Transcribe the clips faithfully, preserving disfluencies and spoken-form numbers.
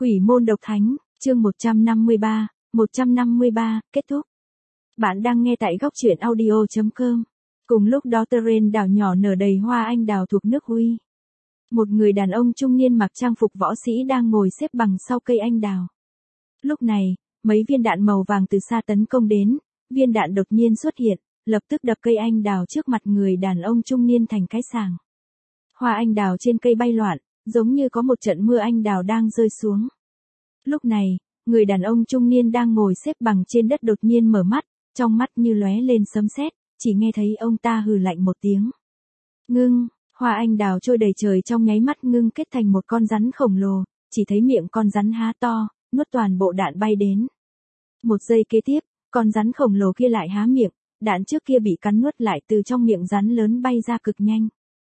Quỷ môn độc thánh, chương một trăm năm mươi ba, một trăm năm mươi ba, kết thúc. Bạn đang nghe tại góc truyện audio chấm com. Cùng lúc đó terrain đảo nhỏ nở đầy hoa anh đào thuộc nước Huy. Một người đàn ông trung niên mặc trang phục võ sĩ đang ngồi xếp bằng sau cây anh đào. Lúc này, mấy viên đạn màu vàng từ xa tấn công đến, viên đạn đột nhiên xuất hiện, lập tức đập cây anh đào trước mặt người đàn ông trung niên thành cái sàng. Hoa anh đào trên cây bay loạn, giống như có một trận mưa anh đào đang rơi xuống. Lúc này, người đàn ông trung niên đang ngồi xếp bằng trên đất đột nhiên mở mắt, trong mắt như lóe lên sấm sét, chỉ nghe thấy ông ta hừ lạnh một tiếng. Ngưng, hoa anh đào trôi đầy trời trong nháy mắt ngưng kết thành một con rắn khổng lồ, chỉ thấy miệng con rắn há to, nuốt toàn bộ đạn bay đến. Một giây kế tiếp, con rắn khổng lồ kia lại há miệng, đạn trước kia bị cắn nuốt lại từ trong miệng rắn lớn bay ra cực nhanh.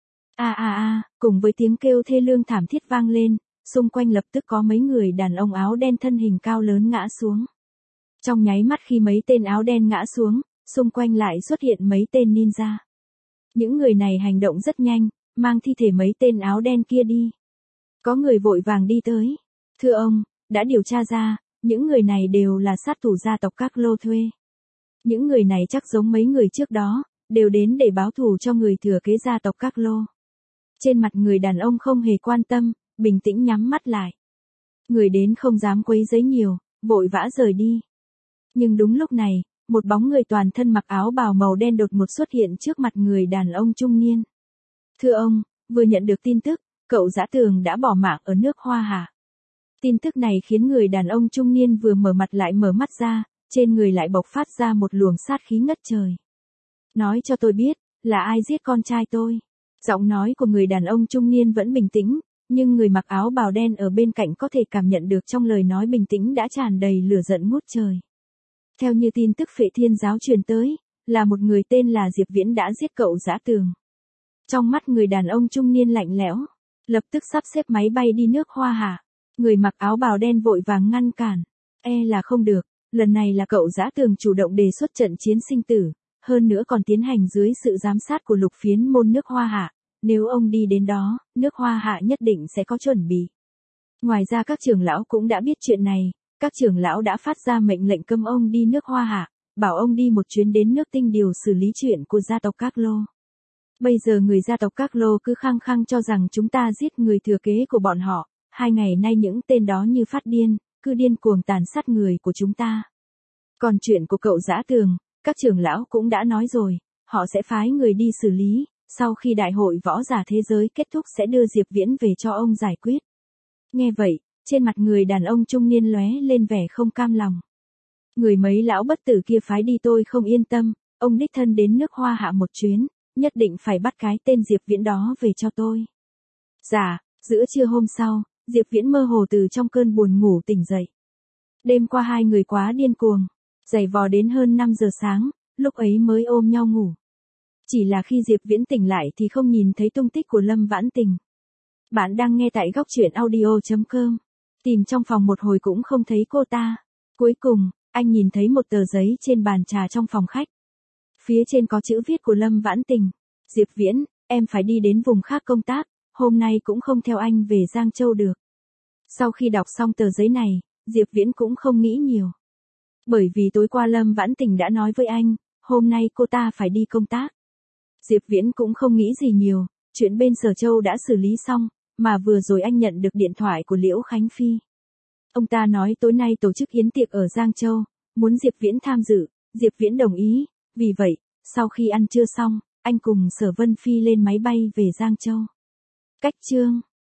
A a a, cùng với tiếng kêu thê lương thảm thiết vang lên, xung quanh lập tức có mấy người đàn ông áo đen thân hình cao lớn ngã xuống. Trong nháy mắt khi mấy tên áo đen ngã xuống, xung quanh lại xuất hiện mấy tên ninja. Những người này hành động rất nhanh, mang thi thể mấy tên áo đen kia đi. Có người vội vàng đi tới. Thưa ông, đã điều tra ra, những người này đều là sát thủ gia tộc các lô thuê. Những người này chắc giống mấy người trước đó, đều đến để báo thù cho người thừa kế gia tộc các lô. Trên mặt người đàn ông không hề quan tâm, bình tĩnh nhắm mắt lại. Người đến không dám quấy rầy nhiều, vội vã rời đi. Nhưng đúng lúc này, một bóng người toàn thân mặc áo bào màu đen đột ngột xuất hiện trước mặt người đàn ông trung niên. Thưa ông, vừa nhận được tin tức, cậu Dã Tường đã bỏ mạng ở nước Hoa Hạ. Tin tức này khiến người đàn ông trung niên vừa mở mặt lại mở mắt ra, trên người lại bộc phát ra một luồng sát khí ngất trời. Nói cho tôi biết, là ai giết con trai tôi? Giọng nói của người đàn ông trung niên vẫn bình tĩnh, nhưng người mặc áo bào đen ở bên cạnh có thể cảm nhận được trong lời nói bình tĩnh đã tràn đầy lửa giận ngút trời. Theo như tin tức Phệ Thiên giáo truyền tới, là một người tên là Diệp Viễn đã giết cậu Dã Tường. Trong mắt người đàn ông trung niên lạnh lẽo, lập tức sắp xếp máy bay đi nước Hoa Hạ. Người mặc áo bào đen vội vàng ngăn cản. E là không được, lần này là cậu Dã Tường chủ động đề xuất trận chiến sinh tử, hơn nữa còn tiến hành dưới sự giám sát của Lục Phiến môn nước Hoa Hạ. Nếu ông đi đến đó, nước Hoa Hạ nhất định sẽ có chuẩn bị. Ngoài ra các trưởng lão cũng đã biết chuyện này, các trưởng lão đã phát ra mệnh lệnh cấm ông đi nước Hoa Hạ, bảo ông đi một chuyến đến nước Tinh Điều xử lý chuyện của gia tộc Các Lô. Bây giờ người gia tộc Các Lô cứ khăng khăng cho rằng chúng ta giết người thừa kế của bọn họ, hai ngày nay những tên đó như phát điên, cứ điên cuồng tàn sát người của chúng ta. Còn chuyện của cậu Dã Tường, các trưởng lão cũng đã nói rồi, họ sẽ phái người đi xử lý. Sau khi đại hội võ giả thế giới kết thúc sẽ đưa Diệp Viễn về cho ông giải quyết. Nghe vậy, trên mặt người đàn ông trung niên lóe lên vẻ không cam lòng. Người mấy lão bất tử kia phái đi tôi không yên tâm, ông đích thân đến nước Hoa Hạ một chuyến, nhất định phải bắt cái tên Diệp Viễn đó về cho tôi. Dạ, giữa trưa hôm sau, Diệp Viễn mơ hồ từ trong cơn buồn ngủ tỉnh dậy. Đêm qua hai người quá điên cuồng, giày vò đến hơn năm giờ sáng, lúc ấy mới ôm nhau ngủ. Chỉ là khi Diệp Viễn tỉnh lại thì không nhìn thấy tung tích của Lâm Vãn Tình. Bạn đang nghe tại góc truyện audio chấm com. Tìm trong phòng một hồi cũng không thấy cô ta. Cuối cùng, anh nhìn thấy một tờ giấy trên bàn trà trong phòng khách. Phía trên có chữ viết của Lâm Vãn Tình. Diệp Viễn, em phải đi đến vùng khác công tác, hôm nay cũng không theo anh về Giang Châu được. Sau khi đọc xong tờ giấy này, Diệp Viễn cũng không nghĩ nhiều. Bởi vì tối qua Lâm Vãn Tình đã nói với anh, hôm nay cô ta phải đi công tác. Diệp Viễn cũng không nghĩ gì nhiều, chuyện bên Sở Châu đã xử lý xong, mà vừa rồi anh nhận được điện thoại của Liễu Khánh Phi. Ông ta nói tối nay tổ chức yến tiệc ở Giang Châu, muốn Diệp Viễn tham dự, Diệp Viễn đồng ý, vì vậy, sau khi ăn trưa xong, anh cùng Sở Vân Phi lên máy bay về Giang Châu. Cách chương